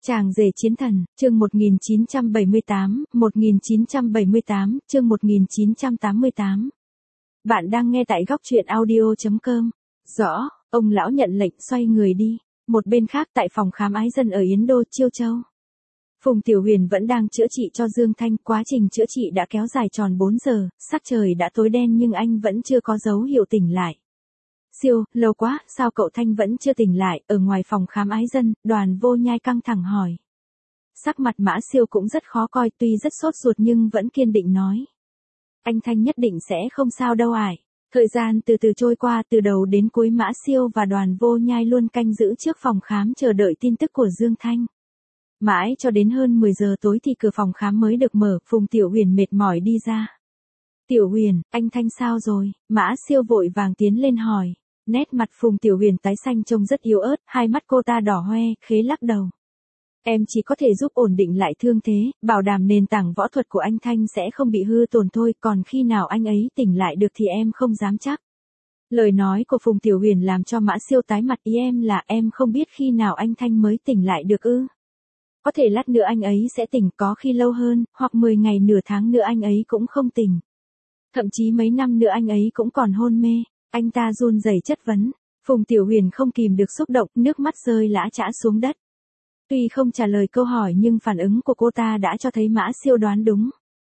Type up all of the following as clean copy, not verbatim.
Chàng rể chiến thần, chương 1978, chương 1988. Bạn đang nghe tại góc truyện audio.com. Rõ, ông lão nhận lệnh xoay người đi. Một bên khác tại phòng khám ái dân ở Yến Đô, Chiêu Châu. Phùng Tiểu Huyền vẫn đang chữa trị cho Dương Thanh, quá trình chữa trị đã kéo dài tròn 4 giờ, sắc trời đã tối đen nhưng anh vẫn chưa có dấu hiệu tỉnh lại. Siêu, lâu quá, sao cậu Thanh vẫn chưa tỉnh lại? Ở ngoài phòng khám ái dân, Đoàn Vô Nhai căng thẳng hỏi. Sắc mặt Mã Siêu cũng rất khó coi, tuy rất sốt ruột nhưng vẫn kiên định nói. Anh Thanh nhất định sẽ không sao đâu ải. Thời gian từ từ trôi qua, từ đầu đến cuối Mã Siêu và Đoàn Vô Nhai luôn canh giữ trước phòng khám chờ đợi tin tức của Dương Thanh. Mãi cho đến hơn 10 giờ tối thì cửa phòng khám mới được mở, Phùng Tiểu Huyền mệt mỏi đi ra. Tiểu Huyền, anh Thanh sao rồi? Mã Siêu vội vàng tiến lên hỏi. Nét mặt Phùng Tiểu Huyền tái xanh trông rất yếu ớt, hai mắt cô ta đỏ hoe, khế lắc đầu. Em chỉ có thể giúp ổn định lại thương thế, bảo đảm nền tảng võ thuật của anh Thanh sẽ không bị hư tổn thôi, còn khi nào anh ấy tỉnh lại được thì em không dám chắc. Lời nói của Phùng Tiểu Huyền làm cho Mã Siêu tái mặt, ý em là em không biết khi nào anh Thanh mới tỉnh lại được ư. Có thể lát nữa anh ấy sẽ tỉnh, có khi lâu hơn, hoặc 10 ngày nửa tháng nữa anh ấy cũng không tỉnh. Thậm chí mấy năm nữa anh ấy cũng còn hôn mê. Anh ta run rẩy chất vấn. Phùng Tiểu Huyền không kìm được xúc động, nước mắt rơi lã chã xuống đất. Tuy không trả lời câu hỏi nhưng phản ứng của cô ta đã cho thấy Mã Siêu đoán đúng.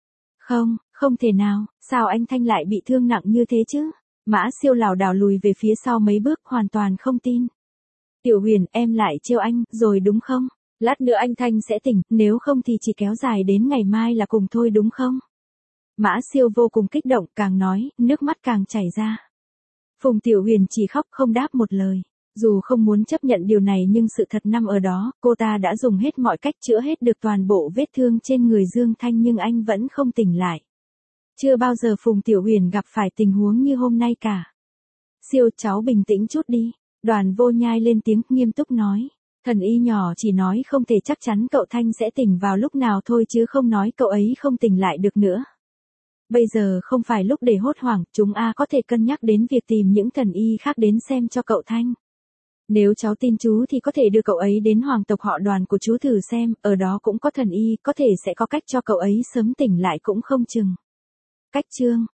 Không thể nào, sao anh Thanh lại bị thương nặng như thế chứ? Mã Siêu lảo đảo lùi về phía sau mấy bước, hoàn toàn không tin. Tiểu Huyền, em lại trêu anh, rồi đúng không? Lát nữa anh Thanh sẽ tỉnh, nếu không thì chỉ kéo dài đến ngày mai là cùng thôi đúng không? Mã Siêu vô cùng kích động, càng nói, nước mắt càng chảy ra. Phùng Tiểu Huyền chỉ khóc không đáp một lời. Dù không muốn chấp nhận điều này nhưng sự thật nằm ở đó, cô ta đã dùng hết mọi cách chữa hết được toàn bộ vết thương trên người Dương Thanh nhưng anh vẫn không tỉnh lại. Chưa bao giờ Phùng Tiểu Huyền gặp phải tình huống như hôm nay cả. Siêu, cháu bình tĩnh chút đi. Đoàn Vô Nhai lên tiếng nghiêm túc nói. Thần y nhỏ chỉ nói không thể chắc chắn cậu Thanh sẽ tỉnh vào lúc nào thôi chứ không nói cậu ấy không tỉnh lại được nữa. Bây giờ không phải lúc để hốt hoảng, chúng có thể cân nhắc đến việc tìm những thần y khác đến xem cho cậu Thanh. Nếu cháu tin chú thì có thể đưa cậu ấy đến hoàng tộc họ Đoàn của chú thử xem, ở đó cũng có thần y, có thể sẽ có cách cho cậu ấy sớm tỉnh lại cũng không chừng. Cách chương,